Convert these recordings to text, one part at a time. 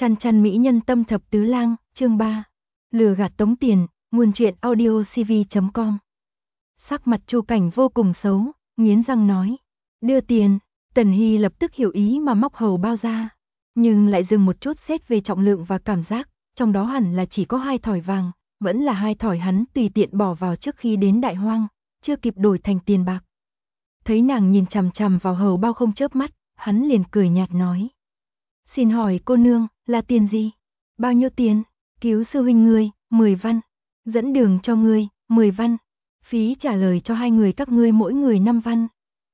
Chăn chăn mỹ nhân tâm thập tứ lang, chương 3. Lừa gạt tống tiền, nguồn truyện audiocv.com. Sắc mặt Chu Cảnh vô cùng xấu, nghiến răng nói. Đưa tiền. Tần Hy lập tức hiểu ý mà móc hầu bao ra. Nhưng lại dừng một chút xét về trọng lượng và cảm giác, trong đó hẳn là chỉ có 2 thỏi vàng, vẫn là 2 thỏi hắn tùy tiện bỏ vào trước khi đến Đại Hoang, chưa kịp đổi thành tiền bạc. Thấy nàng nhìn chằm chằm vào hầu bao không chớp mắt, hắn liền cười nhạt nói. Xin hỏi cô nương, là tiền gì? Bao nhiêu tiền? Cứu sư huynh ngươi, 10 văn. Dẫn đường cho ngươi, 10 văn. Phí trả lời cho 2 người các ngươi mỗi người 5 văn.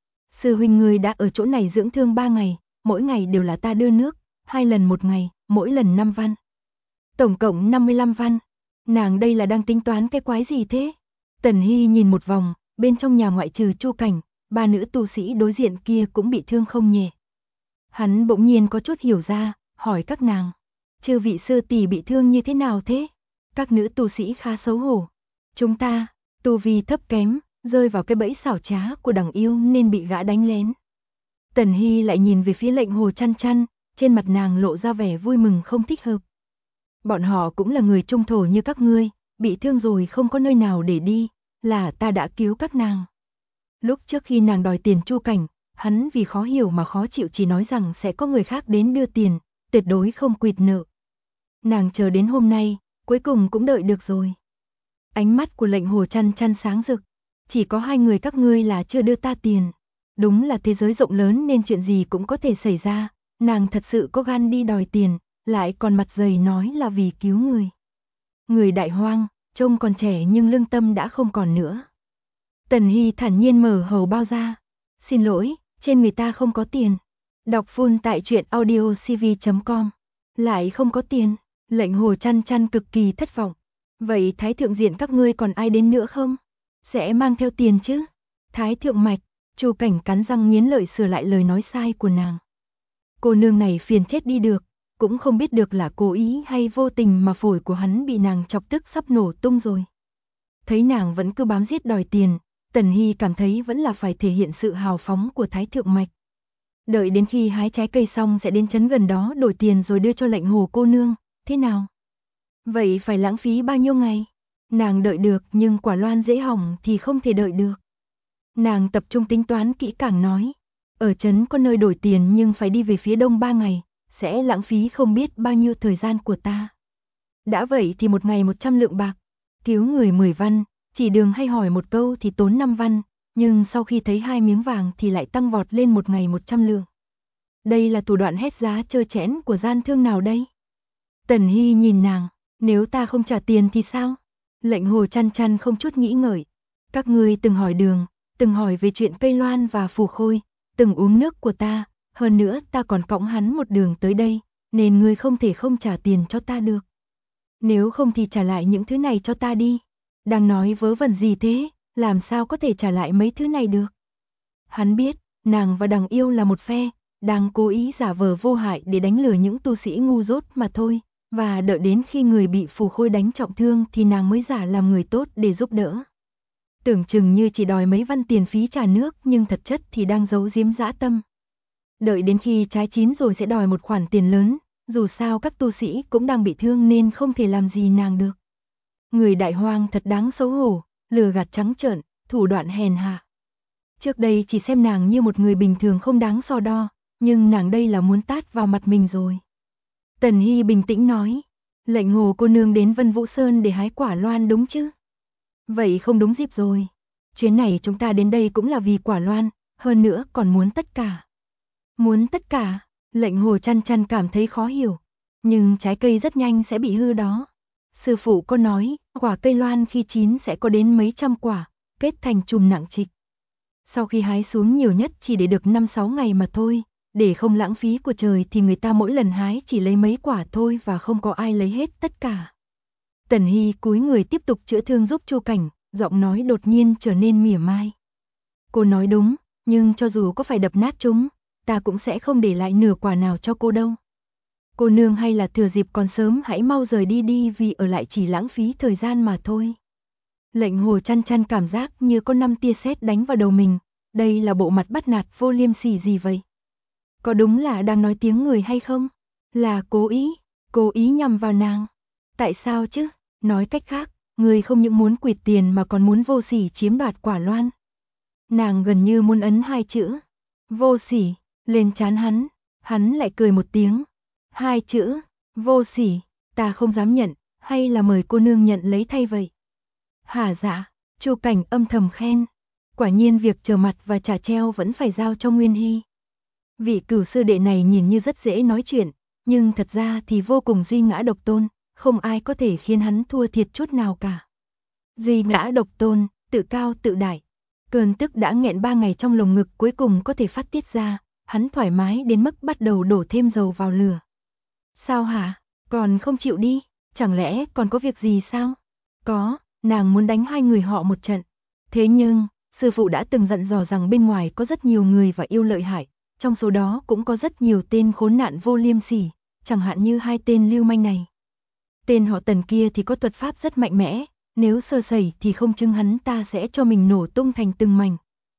Sư huynh ngươi đã ở chỗ này dưỡng thương 3 ngày, mỗi ngày đều là ta đưa nước, 2 lần một ngày, mỗi lần 5 văn. Tổng cộng 55 văn. Nàng đây là đang tính toán cái quái gì thế? Tần Hy nhìn một vòng, bên trong nhà ngoại trừ Chu Cảnh, 3 nữ tu sĩ đối diện kia cũng bị thương không nhẹ. Hắn bỗng nhiên có chút hiểu ra, hỏi các nàng. Chư vị sư tỷ bị thương như thế nào thế? Các nữ tu sĩ khá xấu hổ. Chúng ta, tu vi thấp kém, rơi vào cái bẫy xảo trá của đằng yêu nên bị gã đánh lén. Tần Hy lại nhìn về phía Lệnh Hồ Chăn Chăn, trên mặt nàng lộ ra vẻ vui mừng không thích hợp. Bọn họ cũng là người trung thổ như các ngươi, bị thương rồi không có nơi nào để đi, là ta đã cứu các nàng. Lúc trước khi nàng đòi tiền Chu Cảnh, hắn vì khó hiểu mà khó chịu chỉ nói rằng sẽ có người khác đến đưa tiền, tuyệt đối không quỵt nợ. Nàng chờ đến hôm nay, cuối cùng cũng đợi được rồi. Ánh mắt của Lệnh Hồ Chăn Chăn sáng rực, chỉ có 2 người các ngươi là chưa đưa ta tiền. Đúng là thế giới rộng lớn nên chuyện gì cũng có thể xảy ra, nàng thật sự có gan đi đòi tiền, lại còn mặt dày nói là vì cứu người. Người Đại Hoang, trông còn trẻ nhưng lương tâm đã không còn nữa. Tần Hy thản nhiên mở hầu bao ra. Xin lỗi, trên người ta không có tiền. Đọc full tại truyện audiocv.com. Lại không có tiền. Lệnh Hồ Chăn Chăn cực kỳ thất vọng. Vậy Thái Thượng Diện các ngươi còn ai đến nữa không? Sẽ mang theo tiền chứ? Thái Thượng Mạch, Chu Cảnh cắn răng nghiến lợi sửa lại lời nói sai của nàng. Cô nương này phiền chết đi được, cũng không biết được là cố ý hay vô tình mà phổi của hắn bị nàng chọc tức sắp nổ tung rồi. Thấy nàng vẫn cứ bám giết đòi tiền, Tần Hy cảm thấy vẫn là phải thể hiện sự hào phóng của Thái Thượng Mạch. Đợi đến khi hái trái cây xong sẽ đến trấn gần đó đổi tiền rồi đưa cho Lệnh Hồ cô nương, thế nào? Vậy phải lãng phí bao nhiêu ngày? Nàng đợi được nhưng quả loan dễ hỏng thì không thể đợi được. Nàng tập trung tính toán kỹ càng nói, ở trấn có nơi đổi tiền nhưng phải đi về phía đông 3 ngày, sẽ lãng phí không biết bao nhiêu thời gian của ta. Đã vậy thì một ngày 100 lượng bạc, cứu người 10 văn, chỉ đường hay hỏi một câu thì tốn 5 văn, nhưng sau khi thấy 2 miếng vàng thì lại tăng vọt lên một ngày 100 lượng. Đây là thủ đoạn hét giá trơ trẽn của gian thương nào đây? Tần Hy nhìn nàng, nếu ta không trả tiền thì sao? Lệnh Hồ Chăn Chăn không chút nghĩ ngợi. Các ngươi từng hỏi đường, từng hỏi về chuyện cây loan và phù khôi, từng uống nước của ta, hơn nữa ta còn cõng hắn một đường tới đây, nên ngươi không thể không trả tiền cho ta được. Nếu không thì trả lại những thứ này cho ta đi. Đang nói vớ vẩn gì thế, làm sao có thể trả lại mấy thứ này được? Hắn biết, nàng và đằng yêu là một phe, đang cố ý giả vờ vô hại để đánh lừa những tu sĩ ngu dốt mà thôi, và đợi đến khi người bị phù khôi đánh trọng thương thì nàng mới giả làm người tốt để giúp đỡ. Tưởng chừng như chỉ đòi mấy văn tiền phí trả nước nhưng thật chất thì đang giấu giếm dã tâm. Đợi đến khi trái chín rồi sẽ đòi một khoản tiền lớn, dù sao các tu sĩ cũng đang bị thương nên không thể làm gì nàng được. Người Đại Hoang thật đáng xấu hổ, lừa gạt trắng trợn, thủ đoạn hèn hạ. Trước đây chỉ xem nàng như một người bình thường không đáng so đo, nhưng nàng đây là muốn tát vào mặt mình rồi. Tần Hy bình tĩnh nói, Lệnh Hồ cô nương đến Vân Vũ Sơn để hái quả loan đúng chứ? Vậy không đúng dịp rồi. Chuyến này chúng ta đến đây cũng là vì quả loan, hơn nữa còn muốn tất cả. Muốn tất cả? Lệnh Hồ Chăn Chăn cảm thấy khó hiểu. Nhưng trái cây rất nhanh sẽ bị hư đó. Sư phụ có nói, quả cây loan khi chín sẽ có đến mấy trăm quả, kết thành chùm nặng trịch. Sau khi hái xuống nhiều nhất chỉ để được 5-6 ngày mà thôi, để không lãng phí của trời thì người ta mỗi lần hái chỉ lấy mấy quả thôi và không có ai lấy hết tất cả. Tần Hy cúi người tiếp tục chữa thương giúp Chu Cảnh, giọng nói đột nhiên trở nên mỉa mai. Cô nói đúng, nhưng cho dù có phải đập nát chúng, ta cũng sẽ không để lại nửa quả nào cho cô đâu. Cô nương hay là thừa dịp còn sớm hãy mau rời đi đi vì ở lại chỉ lãng phí thời gian mà thôi. Lệnh Hồ Chăn Chăn cảm giác như có 5 tia sét đánh vào đầu mình, đây là bộ mặt bắt nạt vô liêm sỉ gì vậy? Có đúng là đang nói tiếng người hay không? Là cố ý? cố ý nhằm vào nàng. Tại sao chứ? Nói cách khác, ngươi không những muốn quỵt tiền mà còn muốn vô sỉ chiếm đoạt Quả Loan. Nàng gần như muốn ấn 2 chữ vô sỉ lên trán hắn lại cười một tiếng. 2 chữ vô sỉ, ta không dám nhận, hay là mời cô nương nhận lấy thay vậy? Hả dạ, Chu Cảnh âm thầm khen. Quả nhiên việc trở mặt và trả treo vẫn phải giao cho Nguyên Hy. Vị cửu sư đệ này nhìn như rất dễ nói chuyện, nhưng thật ra thì vô cùng duy ngã độc tôn, không ai có thể khiến hắn thua thiệt chút nào cả. Duy ngã độc tôn, tự cao tự đại. Cơn tức đã nghẹn 3 ngày trong lồng ngực cuối cùng có thể phát tiết ra, hắn thoải mái đến mức bắt đầu đổ thêm dầu vào lửa. Sao hả? Còn không chịu đi? Chẳng lẽ còn có việc gì sao? Có, nàng muốn đánh 2 người họ một trận. Thế nhưng, sư phụ đã từng dặn dò rằng bên ngoài có rất nhiều người và yêu lợi hại, trong số đó cũng có rất nhiều tên khốn nạn vô liêm sỉ, chẳng hạn như 2 tên lưu manh này. Tên họ Tần kia thì có thuật pháp rất mạnh mẽ, nếu sơ sẩy thì không chừng hắn ta sẽ cho mình nổ tung thành từng mảnh.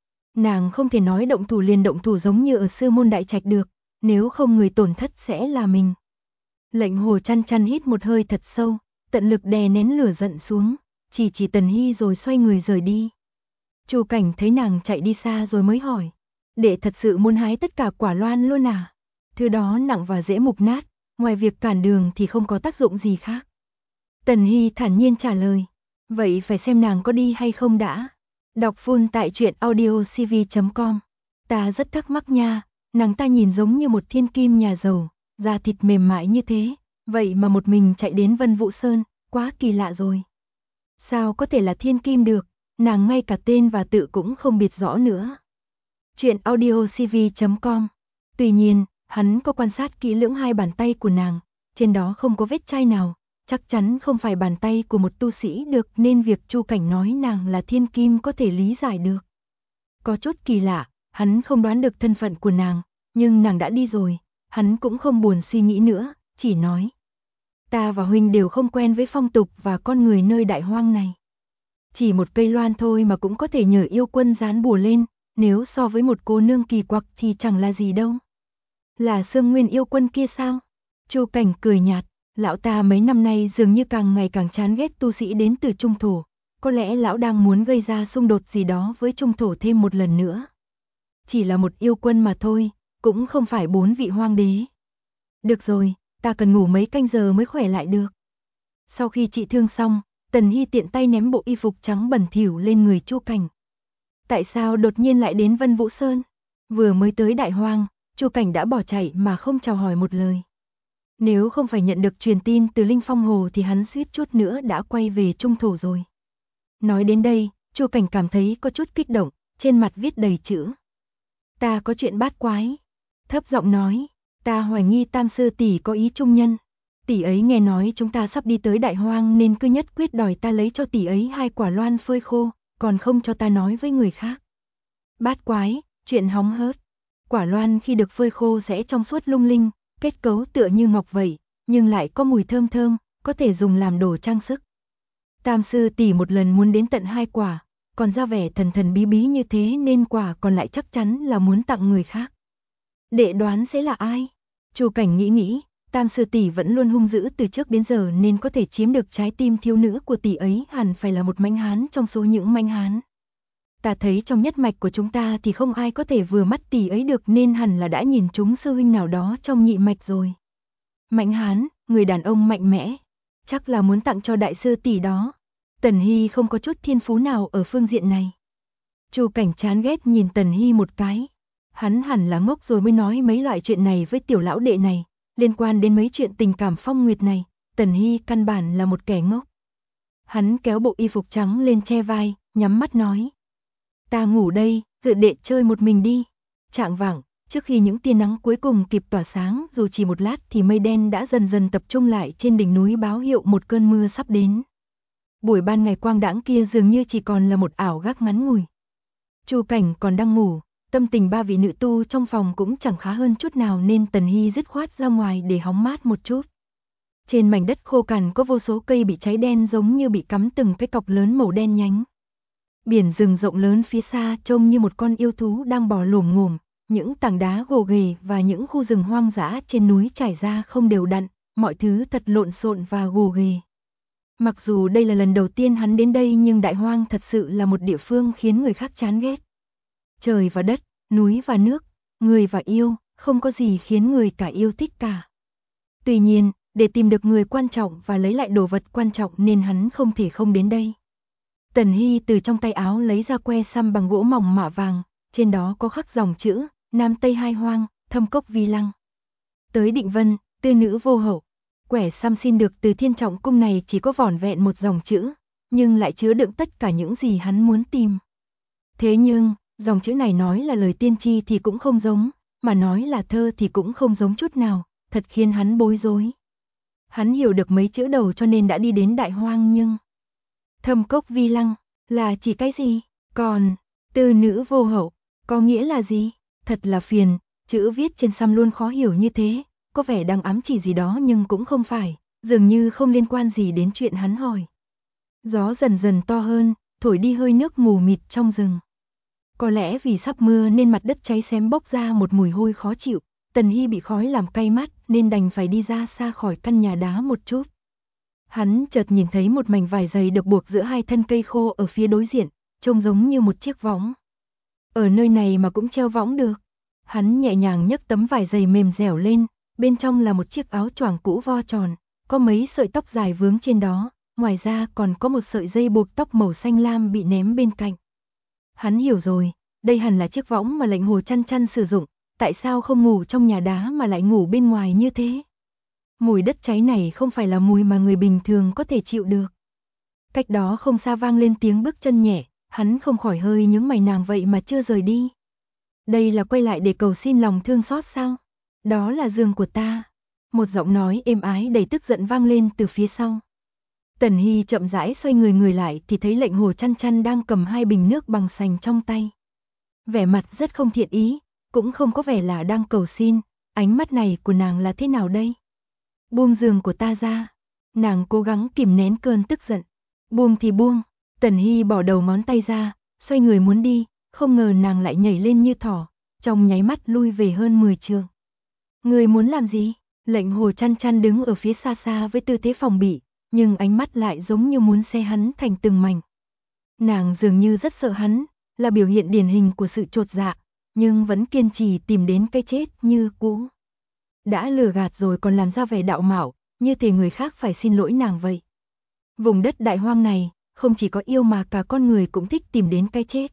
Nàng không thể nói động thủ liền động thủ giống như ở sư môn đại trạch được, nếu không người tổn thất sẽ là mình. Lệnh Hồ Chăn Chăn hít một hơi thật sâu, tận lực đè nén lửa giận xuống, chỉ Tần Hy rồi xoay người rời đi. Chu Cảnh thấy nàng chạy đi xa rồi mới hỏi, đệ thật sự muốn hái tất cả Quả Loan luôn à? Thứ đó nặng và dễ mục nát, ngoài việc cản đường thì không có tác dụng gì khác. Tần Hy thản nhiên trả lời, vậy phải xem nàng có đi hay không đã. Đọc full tại truyện audiocv.com. Ta rất thắc mắc nha, nàng ta nhìn giống như một thiên kim nhà giàu, da thịt mềm mại như thế, vậy mà một mình chạy đến Vân Vũ Sơn, quá kỳ lạ rồi. Sao có thể là thiên kim được, nàng ngay cả tên và tự cũng không biết rõ nữa. Truyện audiocv.com. Tuy nhiên, hắn có quan sát kỹ lưỡng 2 bàn tay của nàng, trên đó không có vết chai nào, chắc chắn không phải bàn tay của một tu sĩ được, nên việc Chu Cảnh nói nàng là thiên kim có thể lý giải được. Có chút kỳ lạ, hắn không đoán được thân phận của nàng, nhưng nàng đã đi rồi, hắn cũng không buồn suy nghĩ nữa, chỉ nói. Ta và huynh đều không quen với phong tục và con người nơi đại hoang này. Chỉ một cây loan thôi mà cũng có thể nhờ yêu quân dán bùa lên, nếu so với một cô nương kỳ quặc thì chẳng là gì đâu. Là Sương Nguyên yêu quân kia sao? Chu Cảnh cười nhạt, lão ta mấy năm nay dường như càng ngày càng chán ghét tu sĩ đến từ Trung Thổ, có lẽ lão đang muốn gây ra xung đột gì đó với Trung Thổ thêm một lần nữa. Chỉ là một yêu quân mà thôi, cũng không phải 4 vị hoang đế. Được rồi, ta cần ngủ mấy canh giờ mới khỏe lại được. Sau khi trị thương xong, Tần Hy tiện tay ném bộ y phục trắng bẩn thỉu lên người Chu Cảnh. Tại sao đột nhiên lại đến Vân Vũ Sơn? Vừa mới tới Đại Hoang, Chu Cảnh đã bỏ chạy mà không chào hỏi một lời. Nếu không phải nhận được truyền tin từ Linh Phong Hồ thì hắn suýt chút nữa đã quay về Trung Thổ rồi. Nói đến đây, Chu Cảnh cảm thấy có chút kích động, trên mặt viết đầy chữ. Ta có chuyện bát quái. Thấp giọng nói, ta hoài nghi Tam sư tỷ có ý trung nhân. Tỷ ấy nghe nói chúng ta sắp đi tới Đại Hoang nên cứ nhất quyết đòi ta lấy cho tỷ ấy 2 quả loan phơi khô, còn không cho ta nói với người khác. Bát quái, chuyện hóng hớt. Quả loan khi được phơi khô sẽ trong suốt lung linh, kết cấu tựa như ngọc vậy, nhưng lại có mùi thơm thơm, có thể dùng làm đồ trang sức. Tam sư tỷ một lần muốn đến tận 2 quả, còn ra vẻ thần thần bí bí như thế nên quả còn lại chắc chắn là muốn tặng người khác. Đệ đoán sẽ là ai? Chu Cảnh nghĩ, Tam sư tỷ vẫn luôn hung dữ từ trước đến giờ nên có thể chiếm được trái tim thiếu nữ của tỷ ấy hẳn phải là một mãnh hán trong số những mãnh hán. Ta thấy trong nhất mạch của chúng ta thì không ai có thể vừa mắt tỷ ấy được nên hẳn là đã nhìn trúng sư huynh nào đó trong nhị mạch rồi. Mãnh hán, người đàn ông mạnh mẽ, chắc là muốn tặng cho đại sư tỷ đó. Tần Hy không có chút thiên phú nào ở phương diện này. Chu Cảnh chán ghét nhìn Tần Hy một cái. Hắn hẳn là ngốc rồi mới nói mấy loại chuyện này với tiểu lão đệ này, liên quan đến mấy chuyện tình cảm phong nguyệt này, Tần Hy căn bản là một kẻ ngốc. Hắn kéo bộ y phục trắng lên che vai, nhắm mắt nói. Ta ngủ đây, tự đệ chơi một mình đi. Chạng vạng, trước khi những tia nắng cuối cùng kịp tỏa sáng dù chỉ một lát thì mây đen đã dần dần tập trung lại trên đỉnh núi báo hiệu một cơn mưa sắp đến. Buổi ban ngày quang đãng kia dường như chỉ còn là một ảo giác ngắn ngủi. Chu Cảnh còn đang ngủ, tâm tình 3 vị nữ tu trong phòng cũng chẳng khá hơn chút nào nên Tần Hy dứt khoát ra ngoài để hóng mát một chút. Trên mảnh đất khô cằn có vô số cây bị cháy đen giống như bị cắm từng cái cọc lớn màu đen nhánh. Biển rừng rộng lớn phía xa trông như một con yêu thú đang bò lồm ngồm, những tảng đá gồ ghề và những khu rừng hoang dã trên núi trải ra không đều đặn, mọi thứ thật lộn xộn và gồ ghề. Mặc dù đây là lần đầu tiên hắn đến đây nhưng Đại Hoang thật sự là một địa phương khiến người khác chán ghét. Trời và đất, núi và nước, người và yêu, không có gì khiến người cả yêu thích cả. Tuy nhiên, để tìm được người quan trọng và lấy lại đồ vật quan trọng nên hắn không thể không đến đây. Tần Hy từ trong tay áo lấy ra que xăm bằng gỗ mỏng mạ vàng, trên đó có khắc dòng chữ, Nam Tây Hai Hoang, Thâm Cốc Vi Lăng. Tới Định Vân, tư nữ vô hậu. Quẻ xăm xin được từ Thiên Trọng Cung này chỉ có vỏn vẹn một dòng chữ, nhưng lại chứa đựng tất cả những gì hắn muốn tìm. Thế nhưng, dòng chữ này nói là lời tiên tri thì cũng không giống, mà nói là thơ thì cũng không giống chút nào, thật khiến hắn bối rối. Hắn hiểu được mấy chữ đầu cho nên đã đi đến Đại Hoang nhưng... Thâm Cốc Vi Lăng, là chỉ cái gì? Còn, tư nữ vô hậu, có nghĩa là gì? Thật là phiền, chữ viết trên xăm luôn khó hiểu như thế, có vẻ đang ám chỉ gì đó nhưng cũng không phải, dường như không liên quan gì đến chuyện hắn hỏi. Gió dần dần to hơn, thổi đi hơi nước mù mịt trong rừng. Có lẽ vì sắp mưa nên mặt đất cháy xém bốc ra một mùi hôi khó chịu, Tần Hy bị khói làm cay mắt nên đành phải đi ra xa khỏi căn nhà đá một chút. Hắn chợt nhìn thấy một mảnh vải dày được buộc giữa hai thân cây khô ở phía đối diện, trông giống như một chiếc võng. Ở nơi này mà cũng treo võng được. Hắn nhẹ nhàng nhấc tấm vải dày mềm dẻo lên, bên trong là một chiếc áo choàng cũ vo tròn, có mấy sợi tóc dài vướng trên đó, ngoài ra còn có một sợi dây buộc tóc màu xanh lam bị ném bên cạnh. Hắn hiểu rồi, đây hẳn là chiếc võng mà Lệnh Hồ Chăn Chăn sử dụng, tại sao không ngủ trong nhà đá mà lại ngủ bên ngoài như thế? Mùi đất cháy này không phải là mùi mà người bình thường có thể chịu được. Cách đó không xa vang lên tiếng bước chân nhẹ, hắn không khỏi hơi nhướng mày, nàng vậy mà chưa rời đi. Đây là quay lại để cầu xin lòng thương xót sao? Đó là giường của ta. Một giọng nói êm ái đầy tức giận vang lên từ phía sau. Tần Hy chậm rãi xoay người lại thì thấy Lệnh Hồ Chăn Chăn đang cầm hai bình nước bằng sành trong tay. Vẻ mặt rất không thiện ý, cũng không có vẻ là đang cầu xin, ánh mắt này của nàng là thế nào đây? Buông giường của ta ra. Nàng cố gắng kìm nén cơn tức giận. Buông thì buông. Tần Hy bỏ đầu ngón tay ra, xoay người muốn đi, không ngờ nàng lại nhảy lên như thỏ, trong nháy mắt lui về hơn 10 trượng. Người muốn làm gì? Lệnh Hồ Chăn Chăn đứng ở phía xa xa với tư thế phòng bị, nhưng ánh mắt lại giống như muốn xé hắn thành từng mảnh. Nàng dường như rất sợ hắn, là biểu hiện điển hình của sự chột dạ, nhưng vẫn kiên trì tìm đến cái chết như cũ. Đã lừa gạt rồi còn làm ra vẻ đạo mạo, như thể người khác phải xin lỗi nàng vậy. Vùng đất Đại Hoang này, không chỉ có yêu mà cả con người cũng thích tìm đến cái chết.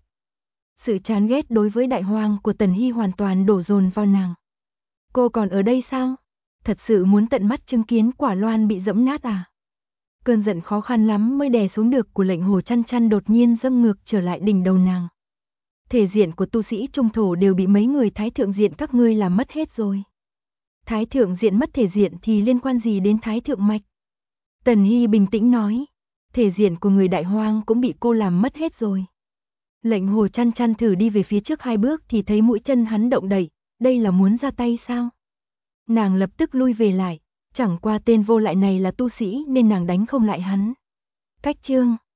Sự chán ghét đối với Đại Hoang của Tần Hy hoàn toàn đổ dồn vào nàng. Cô còn ở đây sao? Thật sự muốn tận mắt chứng kiến quả loan bị dẫm nát à? Cơn giận khó khăn lắm mới đè xuống được của Lệnh Hồ Chăn Chăn đột nhiên dâng ngược trở lại đỉnh đầu nàng. Thể diện của tu sĩ trung thổ đều bị mấy người thái thượng diện các ngươi làm mất hết rồi. Thái thượng diện mất thể diện thì liên quan gì đến thái thượng mạch? Tần Hy bình tĩnh nói, thể diện của người Đại Hoang cũng bị cô làm mất hết rồi. Lệnh Hồ Chăn Chăn thử đi về phía trước 2 bước thì thấy mũi chân hắn động đậy, đây là muốn ra tay sao? Nàng lập tức lui về lại, chẳng qua tên vô lại này là tu sĩ nên nàng đánh không lại hắn. Cách chương